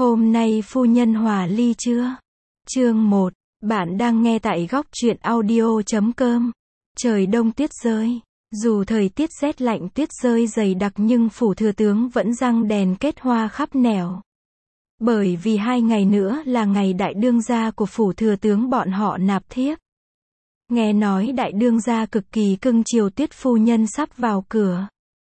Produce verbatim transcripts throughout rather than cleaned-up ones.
Hôm nay phu nhân hòa ly chưa? Chương một. Bạn đang nghe tại góc truyện audio chấm com. Trời đông tuyết rơi. Dù thời tiết rét lạnh tuyết rơi dày đặc nhưng phủ thừa tướng vẫn răng đèn kết hoa khắp nẻo. Bởi vì hai ngày nữa là ngày đại đương gia của phủ thừa tướng bọn họ nạp thiếp. Nghe nói đại đương gia cực kỳ cưng chiều Tuyết phu nhân sắp vào cửa.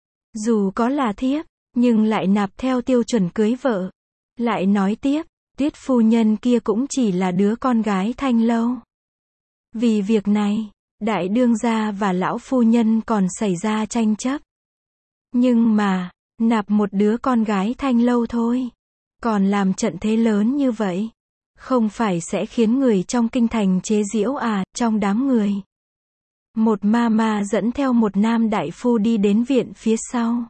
Dù có là thiếp, nhưng lại nạp theo tiêu chuẩn cưới vợ. Lại nói tiếp, Tuyết phu nhân kia cũng chỉ là đứa con gái thanh lâu. Vì việc này, đại đương gia và lão phu nhân còn xảy ra tranh chấp. Nhưng mà, nạp một đứa con gái thanh lâu thôi, còn làm trận thế lớn như vậy, không phải sẽ khiến người trong kinh thành chế giễu à? Trong đám người, một ma ma dẫn theo một nam đại phu đi đến viện phía sau.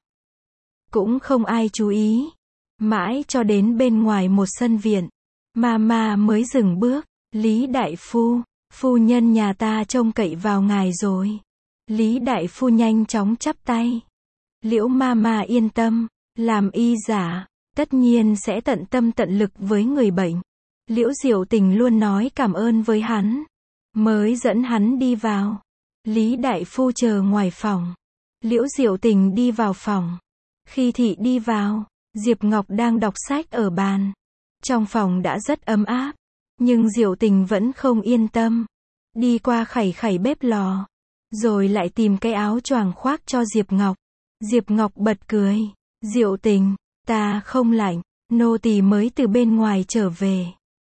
Cũng không ai chú ý. Mãi cho đến bên ngoài một sân viện, ma ma mới dừng bước. Lý đại phu, phu nhân nhà ta trông cậy vào ngài rồi. Lý đại phu nhanh chóng chắp tay. Liễu ma ma yên tâm, làm y giả, tất nhiên sẽ tận tâm tận lực với người bệnh. Liễu Diệu Tình luôn nói cảm ơn với hắn, mới dẫn hắn đi vào. Lý đại phu chờ ngoài phòng. Liễu Diệu Tình đi vào phòng. Khi thị đi vào, Diệp Ngọc đang đọc sách ở bàn. Trong phòng đã rất ấm áp, nhưng Diệu Tình vẫn không yên tâm. Đi qua khẩy khẩy bếp lò, rồi lại tìm cái áo choàng khoác cho Diệp Ngọc. Diệp Ngọc bật cười. Diệu Tình, ta không lạnh, nô tỳ mới từ bên ngoài trở về.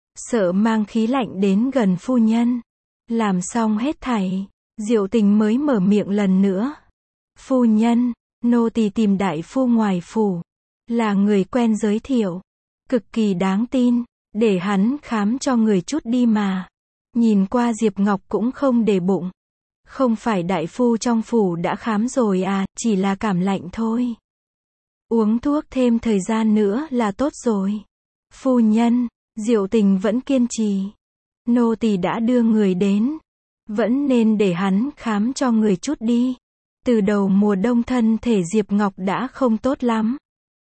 Sợ mang khí lạnh đến gần phu nhân. Làm xong hết thảy, Diệu Tình mới mở miệng lần nữa. Phu nhân, nô tỳ tìm đại phu ngoài phủ. Là người quen giới thiệu, cực kỳ đáng tin, để hắn khám cho người chút đi mà. Nhìn qua Diệp Ngọc cũng không để bụng. Không phải đại phu trong phủ đã khám rồi à, chỉ là cảm lạnh thôi. Uống thuốc thêm thời gian nữa là tốt rồi. Phu nhân, Diệu Tình vẫn kiên trì. Nô tỳ đã đưa người đến, vẫn nên để hắn khám cho người chút đi. Từ đầu mùa đông thân thể Diệp Ngọc đã không tốt lắm.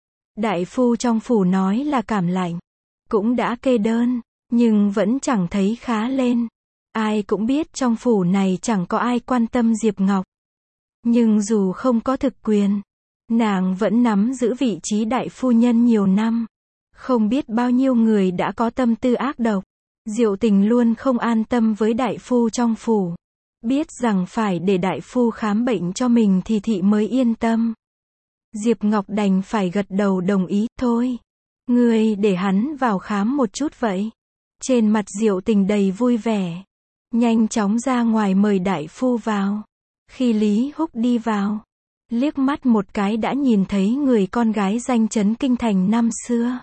Đại phu trong phủ nói là cảm lạnh, cũng đã kê đơn, nhưng vẫn chẳng thấy khá lên. Ai cũng biết trong phủ này chẳng có ai quan tâm Diệp Ngọc. Nhưng dù không có thực quyền, nàng vẫn nắm giữ vị trí đại phu nhân nhiều năm. Không biết bao nhiêu người đã có tâm tư ác độc. Diệu Tình luôn không an tâm với đại phu trong phủ. Biết rằng phải để đại phu khám bệnh cho mình thì thị mới yên tâm. Diệp Ngọc đành phải gật đầu đồng ý. Thôi, ngươi để hắn vào khám một chút vậy. Trên mặt Diệu Tình đầy vui vẻ. Nhanh chóng ra ngoài mời đại phu vào. Khi Lý Húc đi vào, liếc mắt một cái đã nhìn thấy người con gái danh chấn kinh thành năm xưa.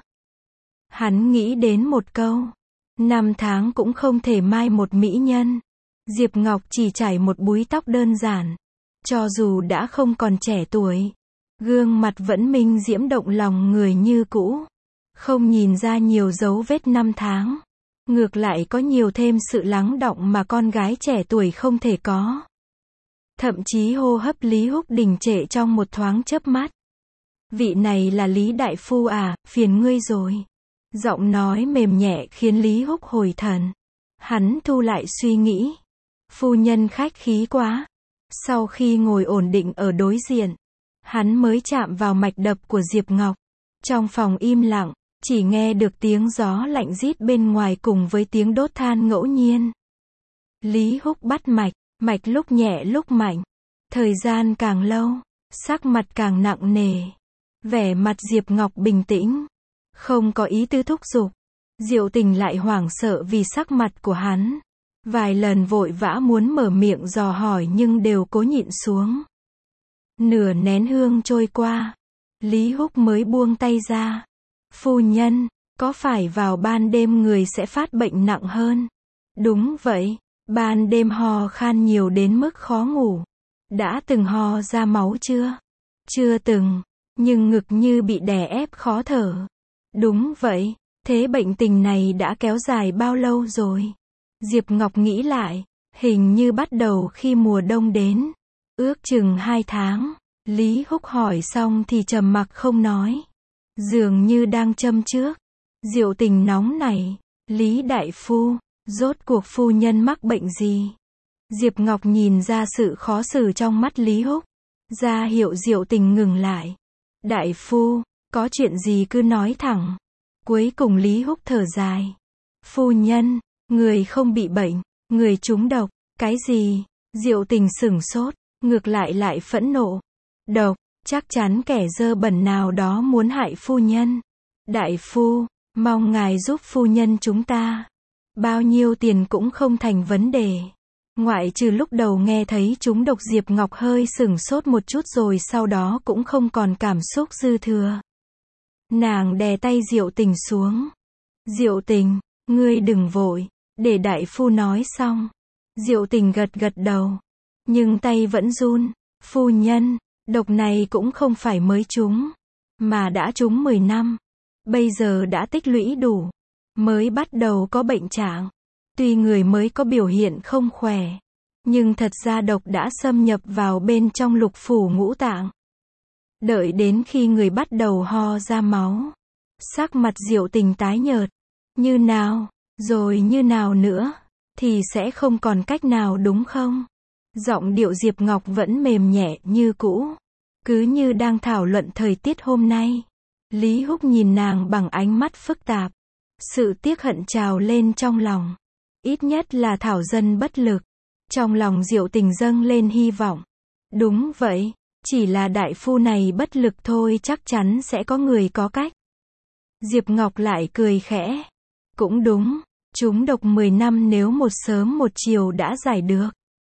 Hắn nghĩ đến một câu, năm tháng cũng không thể mai một mỹ nhân. Diệp Ngọc chỉ chải một búi tóc đơn giản. Cho dù đã không còn trẻ tuổi, gương mặt vẫn minh diễm động lòng người như cũ. Không nhìn ra nhiều dấu vết năm tháng. Ngược lại có nhiều thêm sự lắng đọng mà con gái trẻ tuổi không thể có. Thậm chí hô hấp Lý Húc đình trệ trong một thoáng chớp mắt. Vị này là Lý đại phu à, phiền ngươi rồi. Giọng nói mềm nhẹ khiến Lý Húc hồi thần. Hắn thu lại suy nghĩ. Phu nhân khách khí quá. Sau khi ngồi ổn định ở đối diện, hắn mới chạm vào mạch đập của Diệp Ngọc. Trong phòng im lặng, chỉ nghe được tiếng gió lạnh rít bên ngoài cùng với tiếng đốt than ngẫu nhiên. Lý Húc bắt mạch, mạch lúc nhẹ lúc mạnh. Thời gian càng lâu, sắc mặt càng nặng nề. Vẻ mặt Diệp Ngọc bình tĩnh, không có ý tứ thúc giục. Diệu Tình lại hoảng sợ vì sắc mặt của hắn. Vài lần vội vã muốn mở miệng dò hỏi nhưng đều cố nhịn xuống. Nửa nén hương trôi qua, Lý Húc mới buông tay ra. Phu nhân, có phải vào ban đêm người sẽ phát bệnh nặng hơn? Đúng vậy, ban đêm ho khan nhiều đến mức khó ngủ. Đã từng ho ra máu chưa? Chưa từng, nhưng ngực như bị đè ép khó thở. Đúng vậy, thế bệnh tình này đã kéo dài bao lâu rồi? Diệp Ngọc nghĩ lại, hình như bắt đầu khi mùa đông đến. Ước chừng hai tháng. Lý Húc hỏi xong thì trầm mặc không nói. Dường như đang châm trước. Diệu Tình nóng nảy. Lý đại phu, rốt cuộc phu nhân mắc bệnh gì? Diệp Ngọc nhìn ra sự khó xử trong mắt Lý Húc. Ra hiệu Diệu Tình ngừng lại. Đại phu, có chuyện gì cứ nói thẳng. Cuối cùng Lý Húc thở dài. Phu nhân, người không bị bệnh, người trúng độc. Cái gì? Diệu Tình sửng sốt, ngược lại lại phẫn nộ. Độc, chắc chắn kẻ dơ bẩn nào đó muốn hại phu nhân. Đại phu, mong ngài giúp phu nhân chúng ta. Bao nhiêu tiền cũng không thành vấn đề. Ngoại trừ lúc đầu nghe thấy trúng độc, Diệp Ngọc hơi sửng sốt một chút rồi sau đó cũng không còn cảm xúc dư thừa. Nàng đè tay Diệu Tình xuống. Diệu Tình, ngươi đừng vội, để đại phu nói xong. Diệu Tình gật gật đầu, nhưng tay vẫn run. Phu nhân, độc này cũng không phải mới trúng, mà đã trúng mười năm. Bây giờ đã tích lũy đủ, mới bắt đầu có bệnh trạng. Tuy người mới có biểu hiện không khỏe, nhưng thật ra độc đã xâm nhập vào bên trong lục phủ ngũ tạng. Đợi đến khi người bắt đầu ho ra máu, sắc mặt Diệu Tình tái nhợt. Như nào, rồi như nào nữa, thì sẽ không còn cách nào đúng không? Giọng điệu Diệp Ngọc vẫn mềm nhẹ như cũ, cứ như đang thảo luận thời tiết hôm nay. Lý Húc nhìn nàng bằng ánh mắt phức tạp. Sự tiếc hận trào lên trong lòng. Ít nhất là Thảo Dân bất lực. Trong lòng Diệu Tình dâng lên hy vọng. Đúng vậy, chỉ là đại phu này bất lực thôi, chắc chắn sẽ có người có cách. Diệp Ngọc lại cười khẽ. Cũng đúng, trúng độc mười năm nếu một sớm một chiều đã giải được.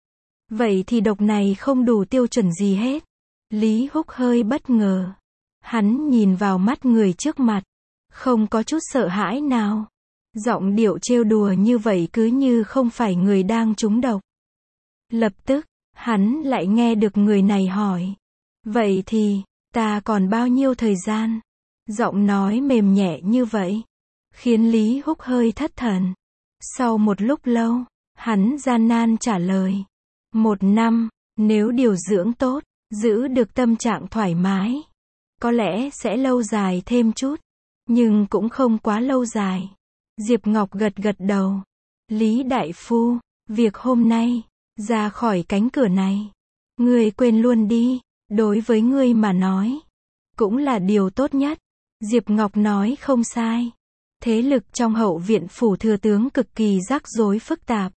Vậy thì độc này không đủ tiêu chuẩn gì hết. Lý Húc hơi bất ngờ. Hắn nhìn vào mắt người trước mặt, không có chút sợ hãi nào. Giọng điệu trêu đùa như vậy cứ như không phải người đang trúng độc. Lập tức, hắn lại nghe được người này hỏi. Vậy thì, ta còn bao nhiêu thời gian? Giọng nói mềm nhẹ như vậy, khiến Lý Húc hơi thất thần. Sau một lúc lâu, hắn gian nan trả lời. Một năm, nếu điều dưỡng tốt, giữ được tâm trạng thoải mái, có lẽ sẽ lâu dài thêm chút, nhưng cũng không quá lâu dài. Diệp Ngọc gật gật đầu. Lý đại phu, việc hôm nay, ra khỏi cánh cửa này, ngươi quên luôn đi, đối với ngươi mà nói, cũng là điều tốt nhất. Diệp Ngọc nói không sai. Thế lực trong hậu viện phủ thừa tướng cực kỳ rắc rối phức tạp.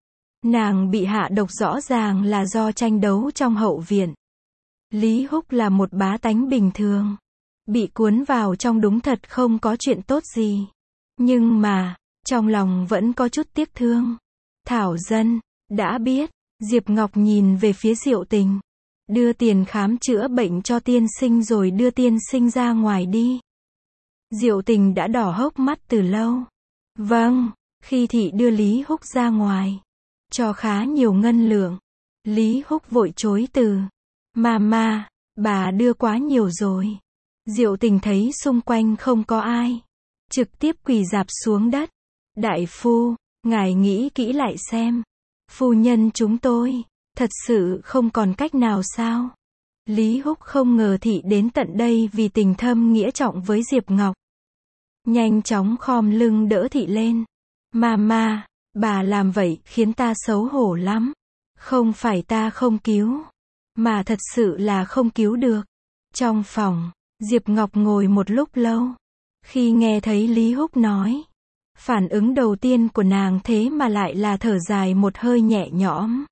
Nàng bị hạ độc rõ ràng là do tranh đấu trong hậu viện. Lý Húc là một bá tánh bình thường, bị cuốn vào trong đúng thật không có chuyện tốt gì. Nhưng mà, trong lòng vẫn có chút tiếc thương. Thảo Dân, đã biết. Diệp Ngọc nhìn về phía Diệu Tình. Đưa tiền khám chữa bệnh cho tiên sinh rồi đưa tiên sinh ra ngoài đi. Diệu Tình đã đỏ hốc mắt từ lâu. Vâng, khi thị đưa Lý Húc ra ngoài, cho khá nhiều ngân lượng. Lý Húc vội chối từ. Mama, bà đưa quá nhiều rồi. Diệu Tình thấy xung quanh không có ai, trực tiếp quỳ rạp xuống đất. Đại phu, ngài nghĩ kỹ lại xem. Phu nhân chúng tôi, thật sự không còn cách nào sao? Lý Húc không ngờ thị đến tận đây vì tình thâm nghĩa trọng với Diệp Ngọc. Nhanh chóng khom lưng đỡ thị lên. Mama, bà làm vậy khiến ta xấu hổ lắm. Không phải ta không cứu, mà thật sự là không cứu được. Trong phòng, Diệp Ngọc ngồi một lúc lâu. Khi nghe thấy Lý Húc nói, phản ứng đầu tiên của nàng thế mà lại là thở dài một hơi nhẹ nhõm.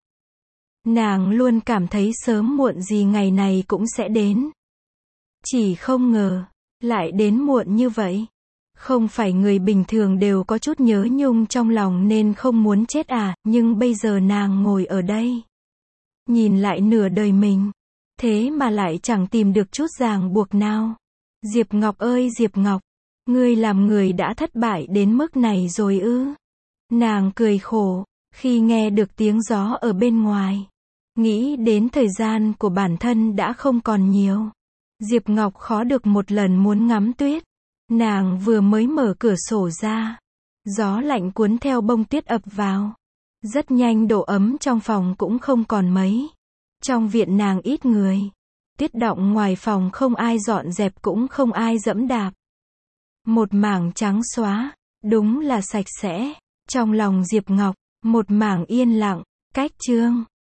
Nàng luôn cảm thấy sớm muộn gì ngày này cũng sẽ đến. Chỉ không ngờ, lại đến muộn như vậy. Không phải người bình thường đều có chút nhớ nhung trong lòng nên không muốn chết à, nhưng bây giờ nàng ngồi ở đây, nhìn lại nửa đời mình, thế mà lại chẳng tìm được chút ràng buộc nào. Diệp Ngọc ơi Diệp Ngọc, ngươi làm người đã thất bại đến mức này rồi ư? Nàng cười khổ, khi nghe được tiếng gió ở bên ngoài. Nghĩ đến thời gian của bản thân đã không còn nhiều. Diệp Ngọc khó được một lần muốn ngắm tuyết. Nàng vừa mới mở cửa sổ ra, gió lạnh cuốn theo bông tuyết ập vào. Rất nhanh độ ấm trong phòng cũng không còn mấy. Trong viện nàng ít người. Tuyết đọng ngoài phòng không ai dọn dẹp cũng không ai dẫm đạp. một mảng trắng xóa, đúng là sạch sẽ. Trong lòng Diệp Ngọc, một mảng yên lặng, cách chương